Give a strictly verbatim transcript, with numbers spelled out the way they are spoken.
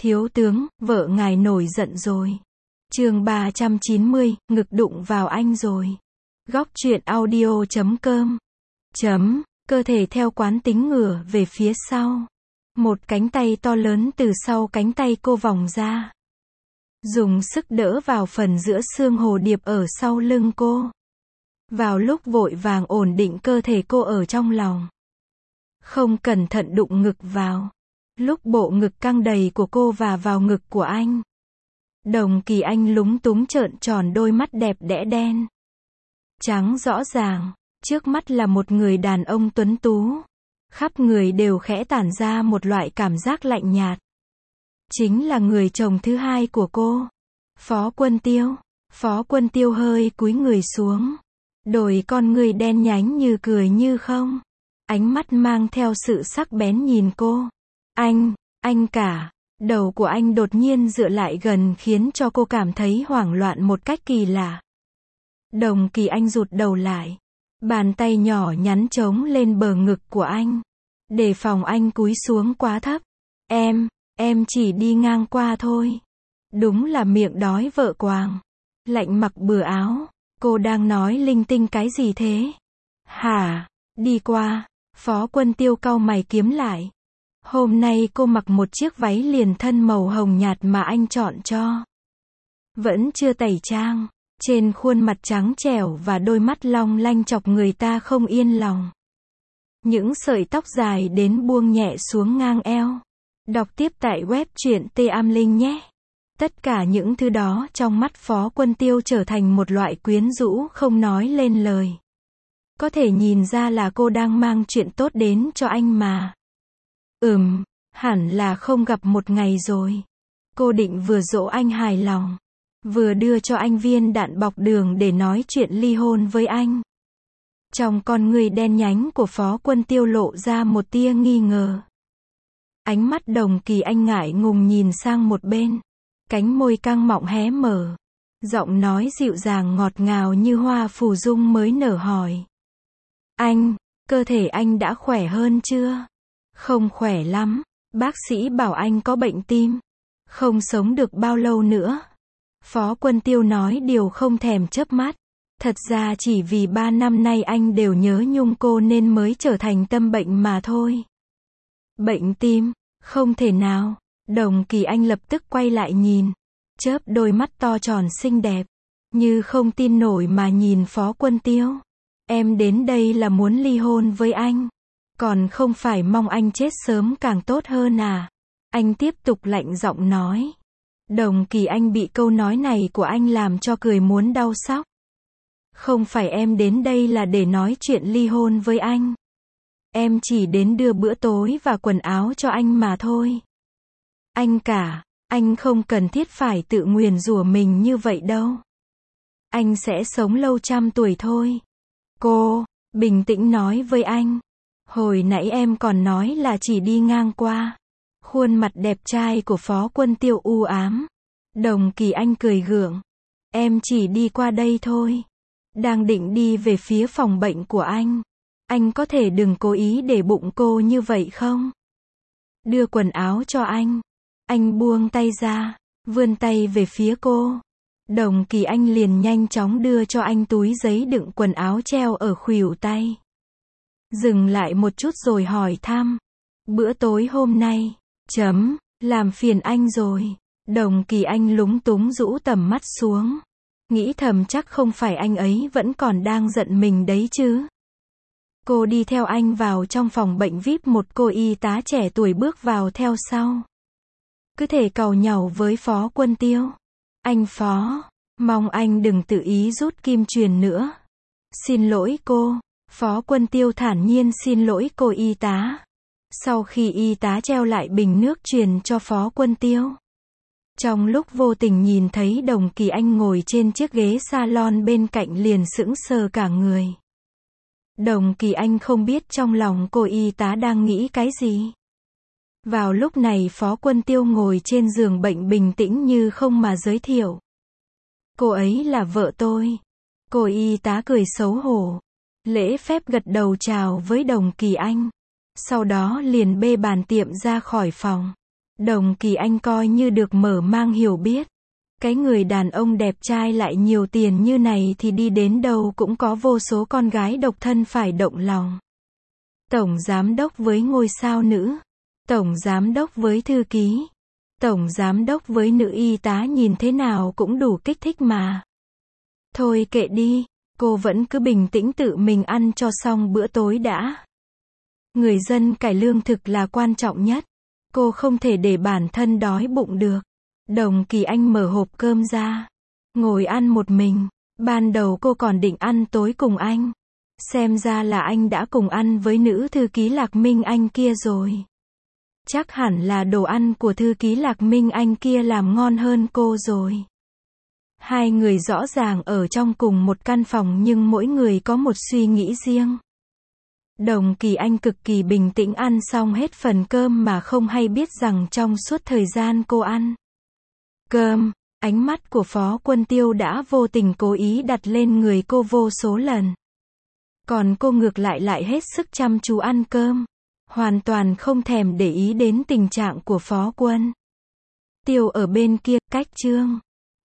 Thiếu tướng, vợ ngài nổi giận rồi. Chương ba trăm chín mươi, ngực đụng vào anh rồi. Góc truyện audio chấm com. Chấm, cơ thể theo quán tính ngửa về phía sau. Một cánh tay to lớn từ sau cánh tay cô vòng ra. Dùng sức đỡ vào phần giữa xương hồ điệp ở sau lưng cô. Vào lúc vội vàng ổn định cơ thể cô ở trong lòng. Không cẩn thận đụng ngực vào. Lúc bộ ngực căng đầy của cô và vào ngực của anh. Đồng Kỳ Anh lúng túng trợn tròn đôi mắt đẹp đẽ đen. Trắng rõ ràng, trước mắt là một người đàn ông tuấn tú. Khắp người đều khẽ tản ra một loại cảm giác lạnh nhạt. Chính là người chồng thứ hai của cô. Phó Quân Tiêu. Phó Quân Tiêu hơi cúi người xuống. Đôi con người đen nhánh như cười như không. Ánh mắt mang theo sự sắc bén nhìn cô. Anh, anh cả. Đầu của anh đột nhiên dựa lại gần khiến cho cô cảm thấy hoảng loạn một cách kỳ lạ. Đồng Kỳ Anh rụt đầu lại. Bàn tay nhỏ nhắn trống lên bờ ngực của anh. Để phòng anh cúi xuống quá thấp. Em, em chỉ đi ngang qua thôi. Đúng là miệng đói vợ quàng. Lạnh mặc bừa áo. Cô đang nói linh tinh cái gì thế? Hả? Đi qua. Phó Quân Tiêu cau mày kiếm lại. Hôm nay cô mặc một chiếc váy liền thân màu hồng nhạt mà anh chọn cho. Vẫn chưa tẩy trang. Trên khuôn mặt trắng trẻo và đôi mắt long lanh chọc người ta không yên lòng. Những sợi tóc dài đến buông nhẹ xuống ngang eo. Đọc tiếp tại web truyện T Am Linh nhé. Tất cả những thứ đó trong mắt Phó Quân Tiêu trở thành một loại quyến rũ không nói lên lời. Có thể nhìn ra là cô đang mang chuyện tốt đến cho anh mà. Ừm, hẳn là không gặp một ngày rồi. Cô định vừa dỗ anh hài lòng, vừa đưa cho anh viên đạn bọc đường để nói chuyện ly hôn với anh. Trong con người đen nhánh của Phó Quân Tiêu lộ ra một tia nghi ngờ. Ánh mắt Đồng Kỳ Anh ngại ngùng nhìn sang một bên. Cánh môi căng mọng hé mở. Giọng nói dịu dàng ngọt ngào như hoa phù dung mới nở hỏi. Anh, cơ thể anh đã khỏe hơn chưa? Không khỏe lắm. Bác sĩ bảo anh có bệnh tim. Không sống được bao lâu nữa. Phó Quân Tiêu nói điều không thèm chớp mắt. Thật ra chỉ vì ba năm nay anh đều nhớ nhung cô nên mới trở thành tâm bệnh mà thôi. Bệnh tim? Không thể nào. Đồng Kỳ Anh lập tức quay lại nhìn. Chớp đôi mắt to tròn xinh đẹp. Như không tin nổi mà nhìn Phó Quân Tiêu. Em đến đây là muốn ly hôn với anh. Còn không phải mong anh chết sớm càng tốt hơn à? Anh tiếp tục lạnh giọng nói. Đồng Kỳ Anh bị câu nói này của anh làm cho cười muốn đau xóc. Không phải em đến đây là để nói chuyện ly hôn với anh. Em chỉ đến đưa bữa tối và quần áo cho anh mà thôi. Anh cả, anh không cần thiết phải tự nguyền rủa mình như vậy đâu. Anh sẽ sống lâu trăm tuổi thôi. Cô, bình tĩnh nói với anh. Hồi nãy em còn nói là chỉ đi ngang qua. Khuôn mặt đẹp trai của Phó Quân Tiêu u ám. Đồng Kỳ Anh cười gượng. Em chỉ đi qua đây thôi. Đang định đi về phía phòng bệnh của anh. Anh có thể đừng cố ý để bụng cô như vậy không? Đưa quần áo cho anh. Anh buông tay ra, vươn tay về phía cô. Đồng Kỳ Anh liền nhanh chóng đưa cho anh túi giấy đựng quần áo treo ở khuỷu tay. Dừng lại một chút rồi hỏi thăm. Bữa tối hôm nay, chấm, làm phiền anh rồi. Đồng Kỳ Anh lúng túng rũ tầm mắt xuống. Nghĩ thầm chắc không phải anh ấy vẫn còn đang giận mình đấy chứ. Cô đi theo anh vào trong phòng bệnh vi ai pi, một cô y tá trẻ tuổi bước vào theo sau. Cứ thể càu nhàu với Phó Quân Tiêu. Anh Phó, mong anh đừng tự ý rút kim truyền nữa. Xin lỗi cô. Phó Quân Tiêu thản nhiên xin lỗi cô y tá. Sau khi y tá treo lại bình nước truyền cho Phó Quân Tiêu. Trong lúc vô tình nhìn thấy Đồng Kỳ Anh ngồi trên chiếc ghế salon bên cạnh liền sững sờ cả người. Đồng Kỳ Anh không biết trong lòng cô y tá đang nghĩ cái gì. Vào lúc này Phó Quân Tiêu ngồi trên giường bệnh bình tĩnh như không mà giới thiệu. Cô ấy là vợ tôi. Cô y tá cười xấu hổ. Lễ phép gật đầu chào với Đồng Kỳ Anh. Sau đó liền bê bàn tiệm ra khỏi phòng. Đồng Kỳ Anh coi như được mở mang hiểu biết. Cái người đàn ông đẹp trai lại nhiều tiền như này thì đi đến đâu cũng có vô số con gái độc thân phải động lòng. Tổng giám đốc với ngôi sao nữ. Tổng giám đốc với thư ký. Tổng giám đốc với nữ y tá nhìn thế nào cũng đủ kích thích mà. Thôi kệ đi, cô vẫn cứ bình tĩnh tự mình ăn cho xong bữa tối đã. Người dân cải lương thực là quan trọng nhất. Cô không thể để bản thân đói bụng được. Đồng Kỳ Anh mở hộp cơm ra. Ngồi ăn một mình. Ban đầu cô còn định ăn tối cùng anh. Xem ra là anh đã cùng ăn với nữ thư ký Lạc Minh Anh kia rồi. Chắc hẳn là đồ ăn của thư ký Lạc Minh Anh kia làm ngon hơn cô rồi. Hai người rõ ràng ở trong cùng một căn phòng nhưng mỗi người có một suy nghĩ riêng. Đồng Kỳ Anh cực kỳ bình tĩnh ăn xong hết phần cơm mà không hay biết rằng trong suốt thời gian cô ăn cơm, ánh mắt của Phó Quân Tiêu đã vô tình cố ý đặt lên người cô vô số lần. Còn cô ngược lại lại hết sức chăm chú ăn cơm, hoàn toàn không thèm để ý đến tình trạng của Phó Quân Tiêu ở bên kia. Cách chương